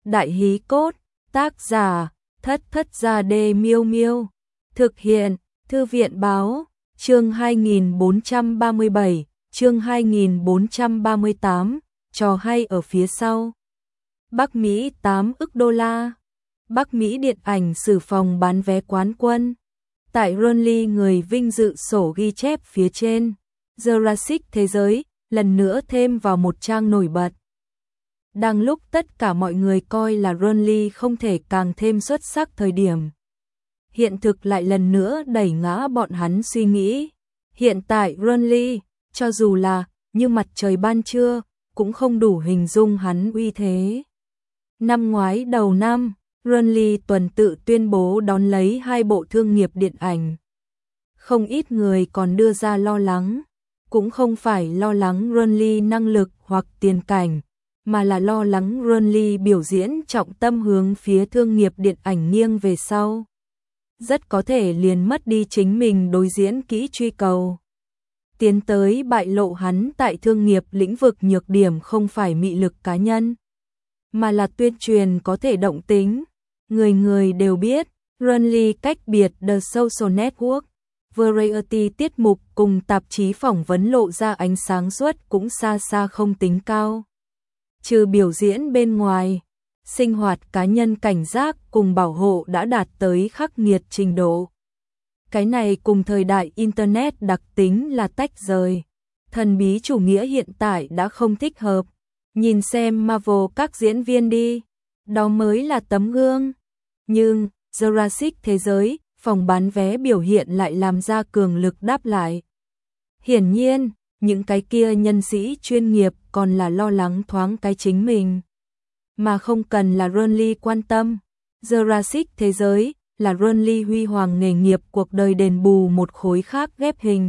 Đại hí cốt, tác giả, Thất Thất Gia Đê Miêu Miêu. Thực hiện, Thư viện báo, chương 2437, chương 2438, trò hay ở phía sau. Bắc Mỹ 8 ức đô la. Bắc Mỹ điện ảnh xử phòng bán vé quán quân. Tại Runly người vinh dự sổ ghi chép phía trên. Jurassic Thế giới, lần nữa thêm vào một trang nổi bật. Đang lúc tất cả mọi người coi là Runly không thể càng thêm xuất sắc thời điểm. Hiện thực lại lần nữa đẩy ngã bọn hắn suy nghĩ. Hiện tại Runly, cho dù là như mặt trời ban trưa, cũng không đủ hình dung hắn uy thế. Năm ngoái đầu năm, Runly tuần tự tuyên bố đón lấy 2 bộ thương nghiệp điện ảnh. Không ít người còn đưa ra lo lắng, cũng không phải lo lắng Runly năng lực hoặc tiền cảnh, mà là lo lắng Runly biểu diễn trọng tâm hướng phía thương nghiệp điện ảnh nghiêng về sau. Rất có thể liền mất đi chính mình đối diễn kỹ truy cầu. Tiến tới bại lộ hắn tại thương nghiệp lĩnh vực nhược điểm không phải mị lực cá nhân, mà là tuyên truyền có thể động tính. Người người đều biết, Runly cách biệt The Social Network, Variety tiết mục cùng tạp chí phỏng vấn lộ ra ánh sáng suốt cũng xa xa không tính cao. Trừ biểu diễn bên ngoài, sinh hoạt cá nhân cảnh giác cùng bảo hộ đã đạt tới khắc nghiệt trình độ. Cái này cùng thời đại Internet đặc tính là tách rời. Thần bí chủ nghĩa hiện tại đã không thích hợp. Nhìn xem Marvel các diễn viên đi, đó mới là tấm gương. Nhưng, Jurassic Thế giới, phòng bán vé biểu hiện lại làm ra cường lực đáp lại. Hiển nhiên, những cái kia nhân sĩ chuyên nghiệp còn là lo lắng thoáng cái chính mình, mà không cần là Runly quan tâm. Jurassic Thế giới là Runly huy hoàng nghề nghiệp cuộc đời đền bù một khối khác ghép hình.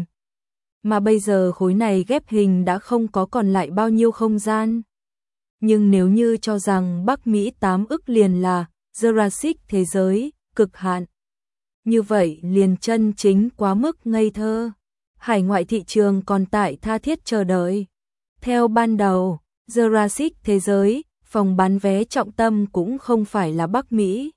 Mà bây giờ khối này ghép hình đã không có còn lại bao nhiêu không gian. Nhưng nếu như cho rằng Bắc Mỹ 8 ức liền là Jurassic Thế giới, cực hạn, như vậy liền chân chính quá mức ngây thơ. Hải ngoại thị trường còn tại tha thiết chờ đợi. Theo ban đầu, Jurassic Thế giới, phòng bán vé trọng tâm cũng không phải là Bắc Mỹ,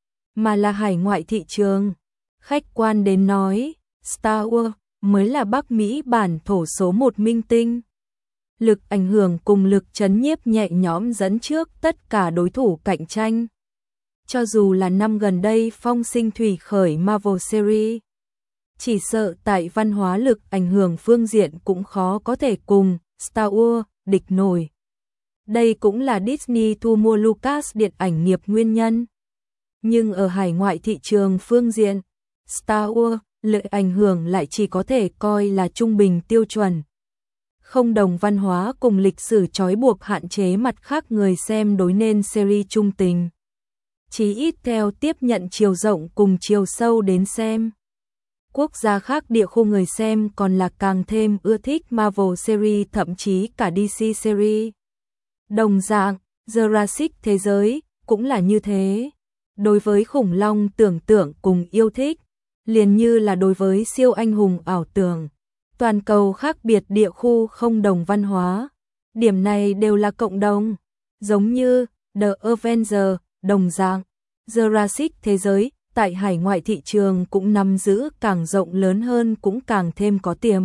mà là hải ngoại thị trường. Khách quan đến nói, Star Wars mới là Bắc Mỹ bản thổ số 1 minh tinh. Lực ảnh hưởng cùng lực trấn nhiếp nhẹ nhõm dẫn trước tất cả đối thủ cạnh tranh. Cho dù là năm gần đây phong sinh thủy khởi Marvel Series, chỉ sợ tại văn hóa lực ảnh hưởng phương diện cũng khó có thể cùng Star Wars địch nổi. Đây cũng là Disney thu mua Lucas điện ảnh nghiệp nguyên nhân. Nhưng ở hải ngoại thị trường phương diện, Star Wars lực ảnh hưởng lại chỉ có thể coi là trung bình tiêu chuẩn. Không đồng văn hóa cùng lịch sử trói buộc hạn chế mặt khác người xem đối nên series trung tình. Chí ít theo tiếp nhận chiều rộng cùng chiều sâu đến xem. Quốc gia khác địa khu người xem còn là càng thêm ưa thích Marvel series thậm chí cả DC series. Đồng dạng, Jurassic Thế giới cũng là như thế. Đối với khủng long tưởng tượng cùng yêu thích, liền như là đối với siêu anh hùng ảo tưởng. Toàn cầu khác biệt địa khu không đồng văn hóa. Điểm này đều là cộng đồng. Giống như The Avengers, đồng dạng, Jurassic Thế giới tại hải ngoại thị trường cũng nắm giữ càng rộng lớn hơn cũng càng thêm có tiềm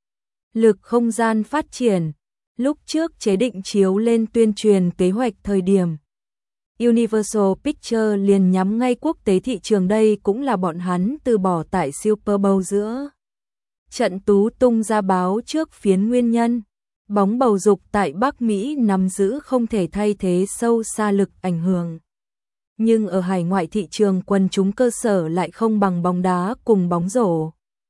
lực không gian phát triển. Lúc trước chế định chiếu lên tuyên truyền kế hoạch thời điểm, Universal Pictures liền nhắm ngay quốc tế thị trường, đây cũng là bọn hắn từ bỏ tại Super Bowl giữa trận tú tung ra báo trước phiến nguyên nhân. Bóng bầu dục tại Bắc Mỹ nắm giữ không thể thay thế sâu xa lực ảnh hưởng. Nhưng ở hải ngoại thị trường quần chúng cơ sở lại không bằng bóng đá cùng bóng rổ.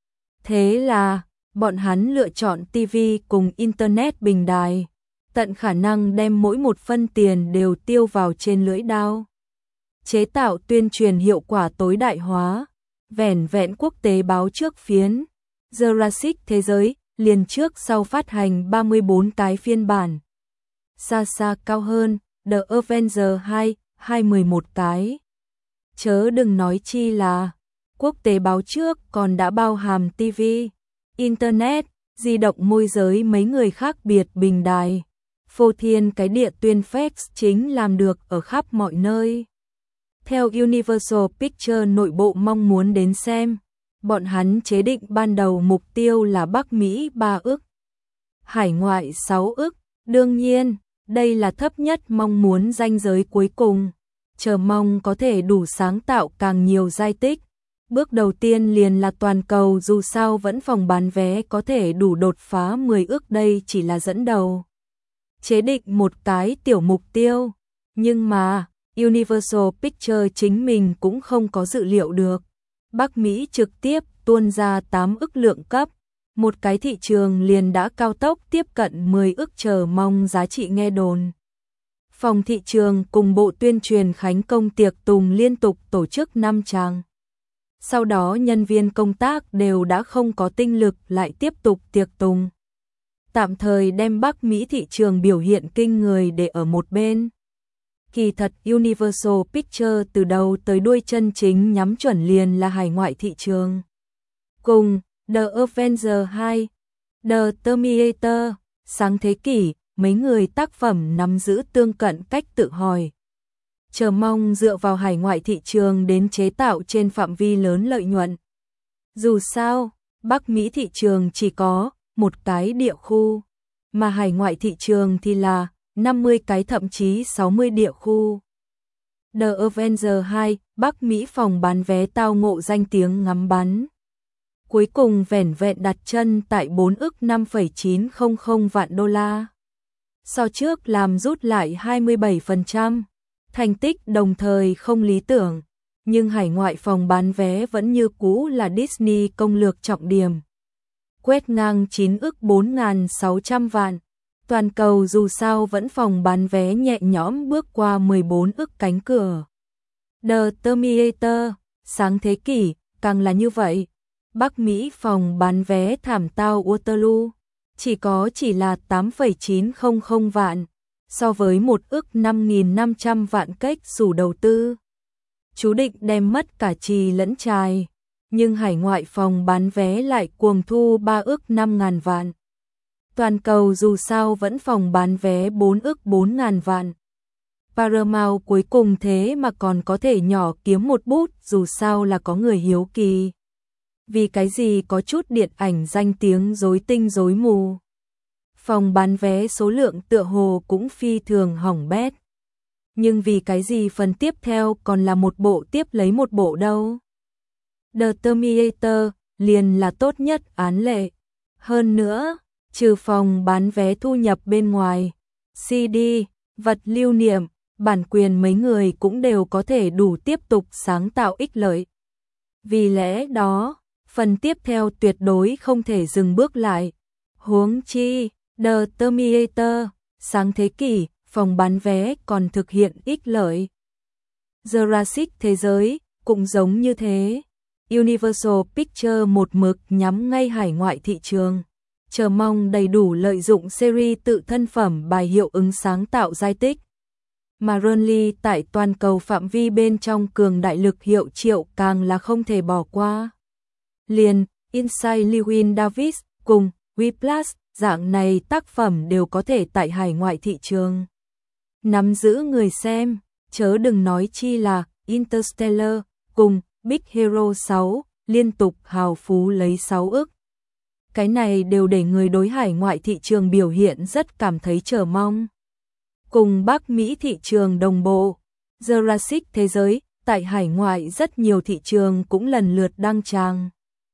Thế là, bọn hắn lựa chọn TV cùng Internet bình đài, tận khả năng đem mỗi một phân tiền đều tiêu vào trên lưỡi dao. Chế tạo tuyên truyền hiệu quả tối đại hóa, vẻn vẹn quốc tế báo trước phiến. Jurassic Thế giới, liền trước sau phát hành 34 cái phiên bản. Xa xa cao hơn, The Avengers 2, 11 cái. Chớ đừng nói chi là, quốc tế báo trước còn đã bao hàm TV, Internet, di động môi giới mấy người khác biệt bình đài. phô thiên cái địa tuyên Fex chính làm được ở khắp mọi nơi. Theo Universal Pictures nội bộ mong muốn đến xem, bọn hắn chế định ban đầu mục tiêu là Bắc Mỹ 3 ức, hải ngoại 6 ức, đương nhiên, đây là thấp nhất mong muốn ranh giới cuối cùng, chờ mong có thể đủ sáng tạo càng nhiều giai tích. Bước đầu tiên liền là toàn cầu, dù sao vẫn phòng bán vé có thể đủ đột phá 10 ức, đây chỉ là dẫn đầu. Chế định một cái tiểu mục tiêu, nhưng mà Universal Pictures chính mình cũng không có dự liệu được. Bắc Mỹ trực tiếp tuôn ra 8 ức lượng cấp, một cái thị trường liền đã cao tốc tiếp cận 10 ức, chờ mong giá trị nghe đồn. Phòng thị trường cùng bộ tuyên truyền khánh công tiệc tùng liên tục tổ chức 5 tràng. Sau đó nhân viên công tác đều đã không có tinh lực lại tiếp tục tiệc tùng. Tạm thời đem Bắc Mỹ thị trường biểu hiện kinh người để ở một bên. Kỳ thật Universal Pictures từ đầu tới đuôi chân chính nhắm chuẩn liền là hải ngoại thị trường. Cùng The Avengers 2, The Terminator, sáng thế kỷ, mấy người tác phẩm nắm giữ tương cận cách tự hỏi. Chờ mong dựa vào hải ngoại thị trường đến chế tạo trên phạm vi lớn lợi nhuận. Dù sao, Bắc Mỹ thị trường chỉ có một cái địa khu, mà hải ngoại thị trường thì là 50 cái thậm chí 60 địa khu. The Avengers 2, Bắc Mỹ phòng bán vé tao ngộ danh tiếng ngắm bắn. Cuối cùng vẻn vẹn đặt chân tại 4 ức 5,900 vạn đô la. So trước làm rút lại 27%. Thành tích đồng thời không lý tưởng, nhưng hải ngoại phòng bán vé vẫn như cũ là Disney công lược trọng điểm. Quét ngang 9 ức 4.600 vạn. Toàn cầu dù sao vẫn phòng bán vé nhẹ nhõm bước qua 14 ức cánh cửa. The Terminator, sáng thế kỷ, càng là như vậy. Bắc Mỹ phòng bán vé thảm tao Waterloo, chỉ là 8,900 vạn, so với 1 ức 5.500 vạn cách dù đầu tư. Chú định đem mất cả trì lẫn trài, nhưng hải ngoại phòng bán vé lại cuồng thu 3 ức 5.000 vạn. Toàn cầu dù sao vẫn phòng bán vé 4 ức 4.000 vạn. Paramount cuối cùng thế mà còn có thể nhỏ kiếm một bút, dù sao là có người hiếu kỳ. Vì cái gì có chút điện ảnh danh tiếng rối tinh rối mù. Phòng bán vé số lượng tựa hồ cũng phi thường hỏng bét. Nhưng vì cái gì phần tiếp theo còn là một bộ tiếp lấy một bộ đâu. The Terminator liền là tốt nhất án lệ. Hơn nữa, trừ phòng bán vé thu nhập bên ngoài, CD, vật lưu niệm, bản quyền mấy người cũng đều có thể đủ tiếp tục sáng tạo ích lợi. Vì lẽ đó, phần tiếp theo tuyệt đối không thể dừng bước lại. Huống chi, The Terminator, sáng thế kỷ, phòng bán vé còn thực hiện ích lợi. Jurassic thế giới, cũng giống như thế. Universal Pictures một mực nhắm ngay hải ngoại thị trường, chờ mong đầy đủ lợi dụng series tự thân phẩm bài hiệu ứng sáng tạo giai tích. Mà Burnley tại toàn cầu phạm vi bên trong cường đại lực hiệu triệu càng là không thể bỏ qua. Liền, Inside Llewyn Davis cùng Whiplash, dạng này tác phẩm đều có thể tại hải ngoại thị trường nắm giữ người xem, chớ đừng nói chi là Interstellar cùng Big Hero 6 liên tục hào phú lấy 6 ức. Cái này đều để người đối hải ngoại thị trường biểu hiện rất cảm thấy chờ mong. Cùng Bắc Mỹ thị trường đồng bộ, Jurassic thế giới, tại hải ngoại rất nhiều thị trường cũng lần lượt đăng tràng.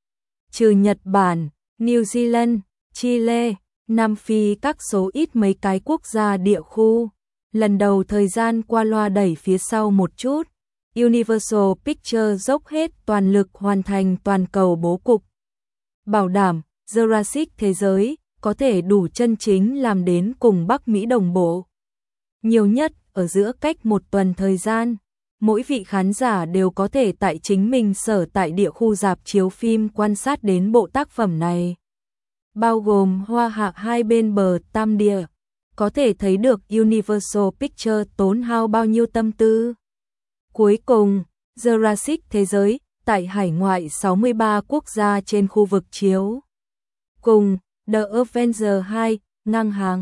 Trừ Nhật Bản, New Zealand, Chile, Nam Phi, các số ít mấy cái quốc gia địa khu, lần đầu thời gian qua loa đẩy phía sau một chút, Universal Pictures dốc hết toàn lực hoàn thành toàn cầu bố cục. Bảo đảm, Jurassic thế giới có thể đủ chân chính làm đến cùng Bắc Mỹ đồng bộ. Nhiều nhất, ở giữa cách một tuần thời gian, mỗi vị khán giả đều có thể tại chính mình sở tại địa khu rạp chiếu phim quan sát đến bộ tác phẩm này. Bao gồm hoa hạ hai bên bờ Tam Địa, có thể thấy được Universal Pictures tốn hao bao nhiêu tâm tư. Cuối cùng, Jurassic thế giới, tại hải ngoại 63 quốc gia trên khu vực chiếu. Cùng The Avengers 2, ngang hàng.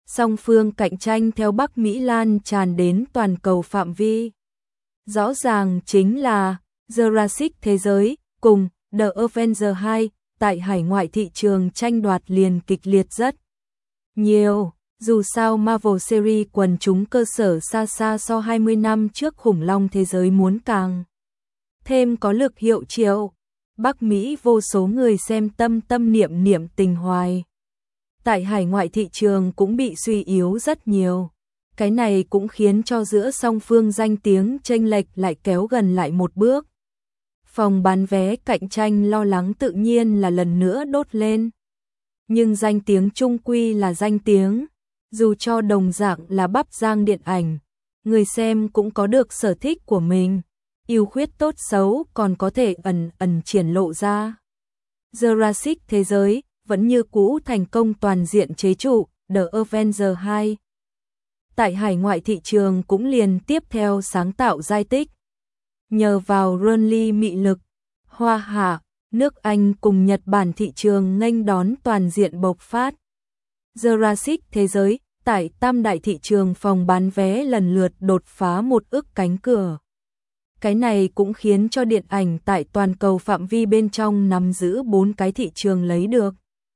Song phương cạnh tranh theo Bắc Mỹ lan tràn đến toàn cầu phạm vi. Rõ ràng chính là Jurassic Thế giới cùng The Avengers 2 tại hải ngoại thị trường tranh đoạt liền kịch liệt rất nhiều. Dù sao Marvel Series quần chúng cơ sở xa xa so 20 năm trước khủng long thế giới muốn càng thêm có lực hiệu triệu. Bắc Mỹ vô số người xem tâm tâm niệm niệm tình hoài. Tại hải ngoại thị trường cũng bị suy yếu rất nhiều. Cái này cũng khiến cho giữa song phương danh tiếng chênh lệch lại kéo gần lại một bước. Phòng bán vé cạnh tranh lo lắng tự nhiên là lần nữa đốt lên. Nhưng danh tiếng chung quy là danh tiếng. Dù cho đồng dạng là bắp rang điện ảnh, người xem cũng có được sở thích của mình. Ưu khuyết tốt xấu còn có thể ẩn ẩn triển lộ ra. Jurassic Thế giới vẫn như cũ thành công toàn diện chế trụ The Avengers 2. Tại hải ngoại thị trường cũng liền tiếp theo sáng tạo giai tích. Nhờ vào Renly mị lực, Hoa Hạ, nước Anh cùng Nhật Bản thị trường nghênh đón toàn diện bộc phát. Jurassic Thế giới tại tam đại thị trường phòng bán vé lần lượt đột phá 1 ức cánh cửa. Cái này cũng khiến cho điện ảnh tại toàn cầu phạm vi bên trong nắm giữ 4 cái thị trường lấy được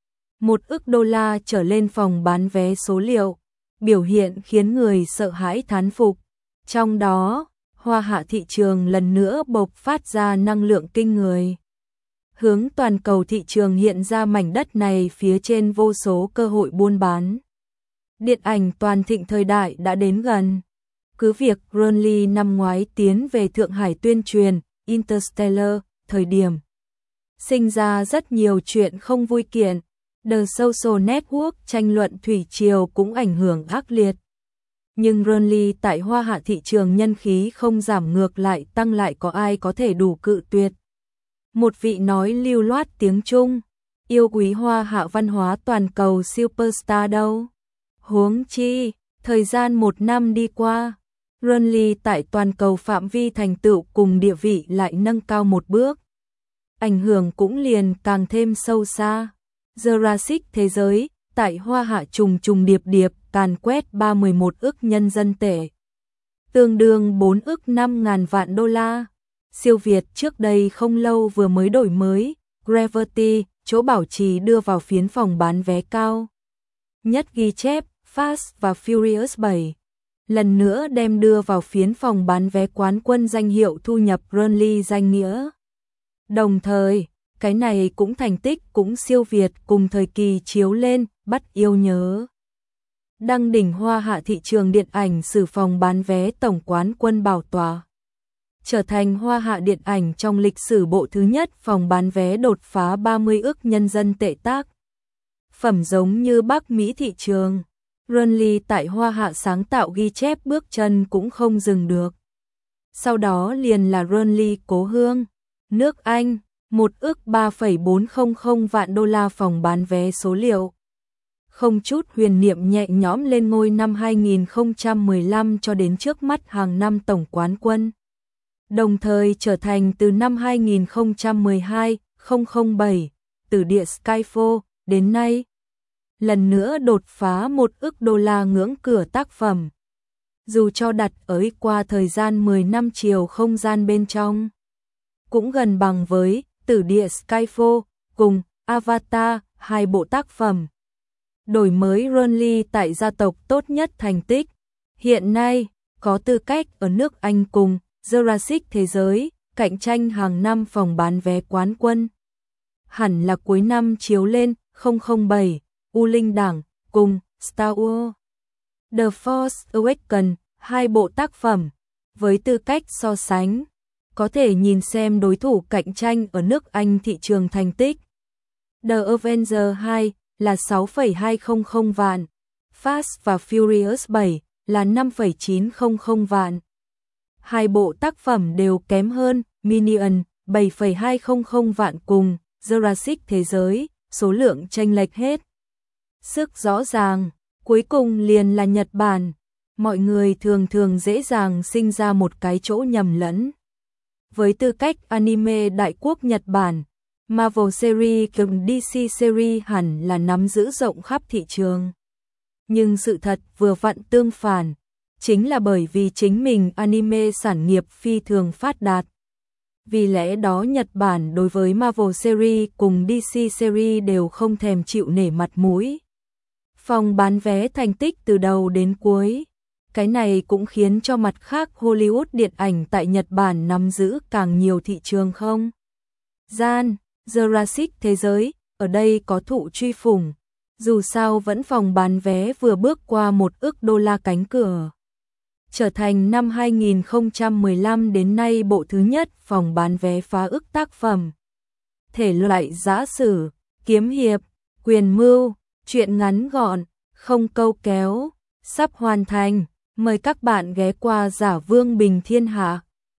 1 ức đô la trở lên phòng bán vé số liệu, biểu hiện khiến người sợ hãi thán phục. Trong đó, Hoa Hạ thị trường lần nữa bộc phát ra năng lượng kinh người. Hướng toàn cầu thị trường hiện ra mảnh đất này phía trên vô số cơ hội buôn bán. Điện ảnh toàn thịnh thời đại đã đến gần. Cứ việc Renly năm ngoái tiến về Thượng Hải tuyên truyền Interstellar, thời điểm sinh ra rất nhiều chuyện không vui kiện. The Social Network tranh luận thủy triều cũng ảnh hưởng ác liệt. Nhưng Renly tại Hoa Hạ thị trường nhân khí không giảm ngược lại tăng, lại có ai có thể đủ cự tuyệt. Một vị nói lưu loát tiếng Trung, yêu quý Hoa Hạ văn hóa toàn cầu superstar đâu. Huống chi, thời gian 1 năm đi qua, Renly tại toàn cầu phạm vi thành tựu cùng địa vị lại nâng cao một bước. Ảnh hưởng cũng liền càng thêm sâu xa. Jurassic Thế giới tại Hoa Hạ trùng trùng điệp điệp càn quét 31 ức nhân dân tệ, tương đương 4 ức 5.000 vạn đô la. Siêu việt trước đây không lâu vừa mới đổi mới, Gravity, chỗ bảo trì đưa vào phiến phòng bán vé cao nhất ghi chép, Fast và Furious 7. Lần nữa đem đưa vào phiến phòng bán vé quán quân danh hiệu thu nhập Renly danh nghĩa. Đồng thời, cái này cũng thành tích cũng siêu việt cùng thời kỳ chiếu lên, bắt yêu nhớ. Đăng đỉnh Hoa Hạ thị trường điện ảnh sử phòng bán vé tổng quán quân bảo tòa. Trở thành Hoa Hạ điện ảnh trong lịch sử bộ thứ nhất phòng bán vé đột phá 30 ức nhân dân tệ tác. Phẩm giống như Bắc Mỹ thị trường, Renly tại Hoa Hạ sáng tạo ghi chép bước chân cũng không dừng được. Sau đó liền là Renly cố hương, nước Anh, 1 ức 3,400 vạn đô la phòng bán vé số liệu. Không chút huyền niệm nhẹ nhõm lên ngôi năm 2015 cho đến trước mắt hàng năm tổng quán quân. Đồng thời trở thành từ năm 2012-007, từ địa Skyfall đến nay, lần nữa đột phá 1 ức đô la ngưỡng cửa tác phẩm. Dù cho đặt ở qua thời gian 10 năm chiều không gian bên trong, cũng gần bằng với Tử địa Skyfall cùng Avatar, 2 bộ tác phẩm. Đổi mới Renly tại gia tộc tốt nhất thành tích. Hiện nay, có tư cách ở nước Anh cùng Jurassic Thế giới, cạnh tranh hàng năm phòng bán vé quán quân. Hẳn là cuối năm chiếu lên 007, U Linh Đảng cùng Star Wars The Force Awakens, 2 bộ tác phẩm. Với tư cách so sánh, có thể nhìn xem đối thủ cạnh tranh ở nước Anh thị trường thành tích. The Avengers 2 là 6,200 vạn, Fast và Furious 7 là 5,900 vạn. 2 bộ tác phẩm đều kém hơn Minion 7,200 vạn cùng Jurassic Thế giới, số lượng chênh lệch hết sức rõ ràng. Cuối cùng liền là Nhật Bản. Mọi người thường dễ dàng sinh ra một cái chỗ nhầm lẫn. Với tư cách anime đại quốc Nhật Bản, Marvel Series cùng DC Series hẳn là nắm giữ rộng khắp thị trường. Nhưng sự thật vừa vặn tương phản, chính là bởi vì chính mình anime sản nghiệp phi thường phát đạt. Vì lẽ đó Nhật Bản đối với Marvel series cùng DC series đều không thèm chịu nể mặt mũi. Phòng bán vé thành tích từ đầu đến cuối. Cái này cũng khiến cho mặt khác Hollywood điện ảnh tại Nhật Bản nắm giữ càng nhiều thị trường không? Gian, Jurassic thế giới, ở đây có thụ truy phủng. Dù sao vẫn phòng bán vé vừa bước qua 1 ức đô la cánh cửa. Trở thành năm 2015 đến nay bộ thứ nhất phòng bán vé phá ức tác phẩm. Thể loại giã sử, kiếm hiệp, quyền mưu, truyện ngắn gọn, không câu kéo, sắp hoàn thành. Mời các bạn ghé qua Giả Vương Bình Thiên Hạ.